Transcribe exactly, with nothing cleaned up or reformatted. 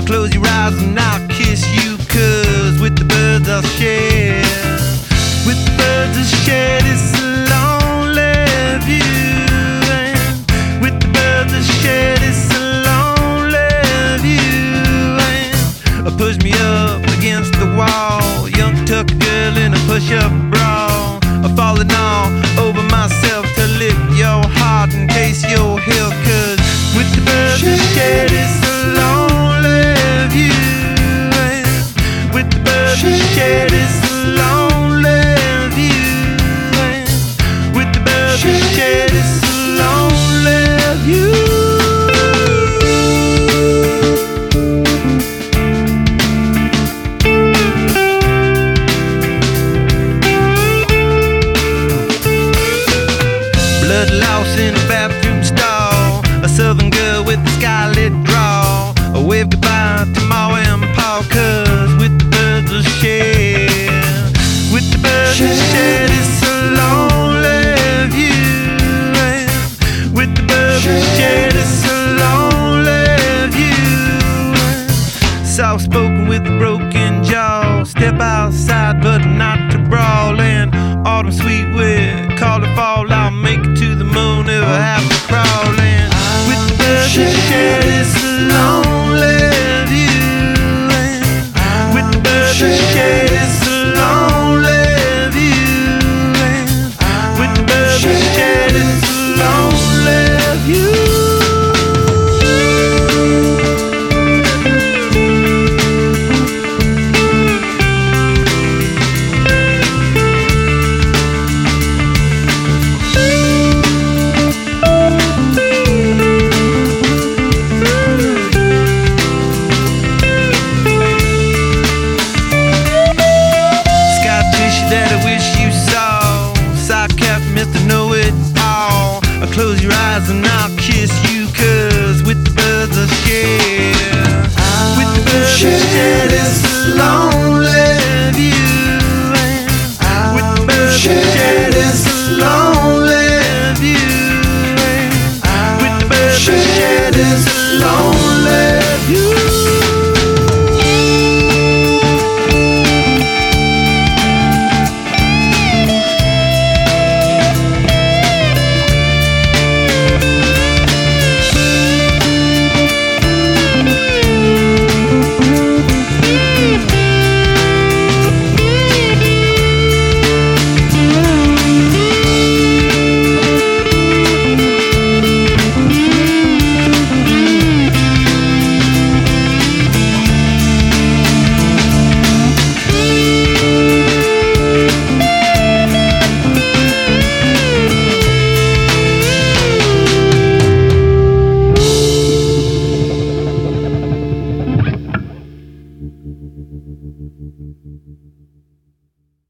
Close your eyes and I'll kiss you, 'cause with the birds I'll share. With the birds I'll share this lonely view. And with the birds I'll share this lonely view. And push me up against the wall, young tuck girl in a push-up bra, falling all over myself to lift your heart in case you're here. 'Cause with the birds I'll share this lonely view. With the birds I'll share this lonely view. With the birds I'll share this lonely view. Blood lost in a bathroom stall, a southern girl with a skylit draw, a wave goodbye to Ma and Pa, 'cause with the birds I'll share. With the birds I'll share this lonely view. With the birds I'll share this lonely view. Soft spoken with a broken jaw, step outside but not to brawl. And autumn sweet with call it fall, I'll make it to the moon if I have to crawl. And with the birds I'll share this lonely view. With the birds I'll share this lonely view. With the birds I'll share this lonely view. That I wish you saw, sock cap, Mister Know-It-All. Close your eyes and I'll kiss you, 'cause with the birds I'll share.